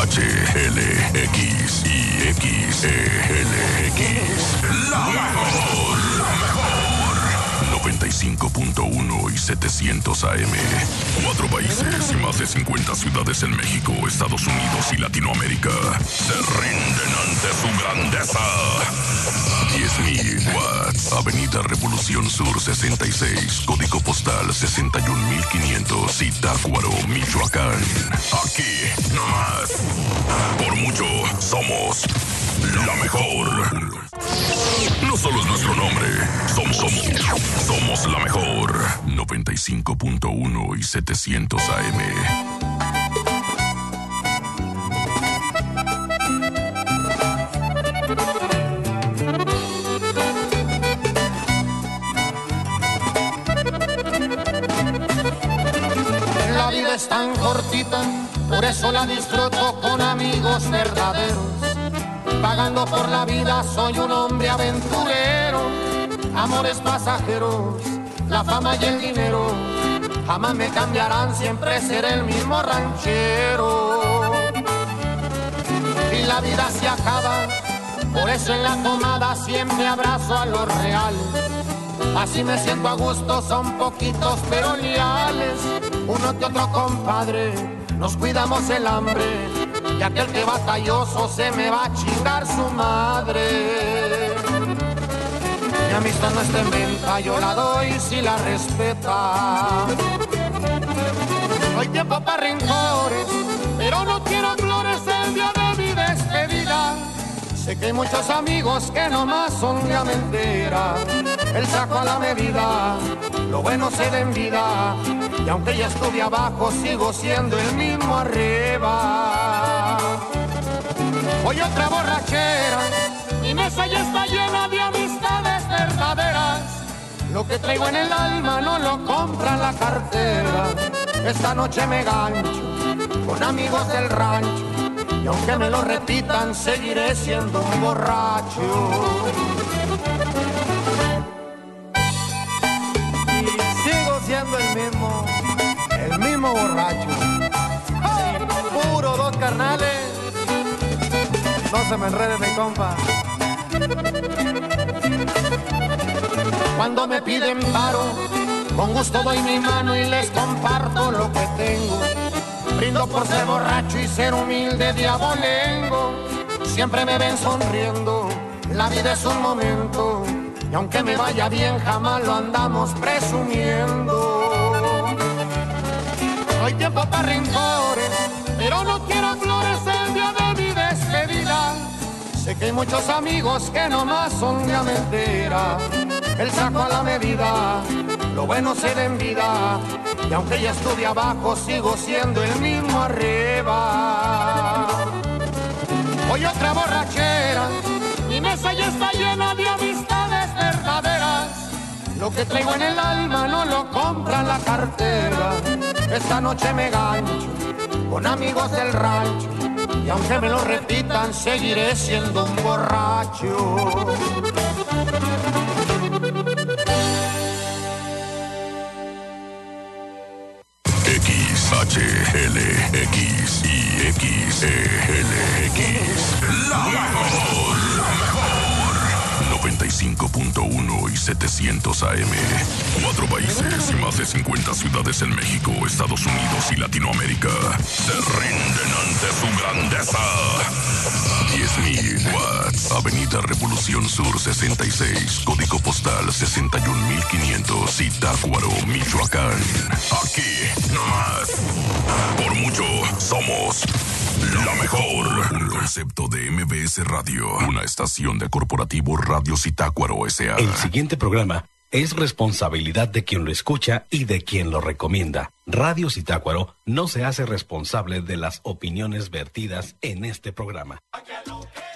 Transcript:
La mejor. 95.1 y 700 AM. 4 países y más de 50 ciudades en México, Estados Unidos y Latinoamérica se rinden ante su grandeza. 10.000 watts. Avenida Revolución Sur 66, código postal 61.500, Zitácuaro, Michoacán. Aquí, nomás. Por mucho, somos la mejor. No solo es nuestro nombre, somos la mejor. 95.1 y 700 AM. La vida es tan cortita, por eso la disfruto con amigos verdaderos. Pagando por la vida soy un hombre aventurero. Amores pasajeros, la fama y el dinero jamás me cambiarán, siempre seré el mismo ranchero. Y la vida se acaba, por eso en la tomada siempre abrazo a los reales. Así me siento a gusto, son poquitos pero leales. Uno que otro compadre, nos cuidamos el hambre. Y aquel que batalloso se me va a chingar su madre. Mi amistad no está en venta, yo la doy si la respeta. No hay tiempo para rencores, pero no quiero flores el día de mi despedida. Sé que hay muchos amigos que nomás son de mentira. El saco a la medida, lo bueno se da en vida. Y aunque ya estuve abajo, sigo siendo el mismo arriba. Hoy otra borrachera, mi mesa ya está llena de amistades verdaderas. Lo que traigo en el alma no lo compra la cartera. Esta noche me gancho con amigos del rancho. Y aunque me lo repitan, seguiré siendo un borracho. Y sigo siendo el mismo borracho. Puro dos carnales. No se me enrede mi compa. Cuando me piden paro, con gusto doy mi mano y les comparto lo que tengo. Brindo por ser borracho y ser humilde de abolengo. Siempre me ven sonriendo, la vida es un momento. Y aunque me vaya bien, jamás lo andamos presumiendo. No hay tiempo para rencores, pero no quiero flores el día de mi despedida. Sé que hay muchos amigos que nomás son de mentira. El saco a la medida, lo bueno se da en vida. Y aunque ya estuve abajo, sigo siendo el mismo arriba. Hoy otra borrachera, mi mesa ya está llena de amistades verdaderas. Lo que traigo en el alma no lo compra la cartera. Esta noche me gancho con amigos del rancho. Y aunque me lo repitan, seguiré siendo un borracho. XHLX y XELX. La mejor. 95.1 y 700 AM. 4 países y más de 50 ciudades en México, Estados Unidos y Latinoamérica se rinden ante su grandeza. 10.000 watts. Avenida Revolución Sur 66, código postal 61.500, Zitácuaro, Michoacán. Aquí, nomás. Por mucho, somos la mejor. Un concepto de MBS Radio, una estación de Corporativo Radio Zitácuaro S.A. El siguiente programa es responsabilidad de quien lo escucha y de quien lo recomienda. Radio Zitácuaro no se hace responsable de las opiniones vertidas en este programa.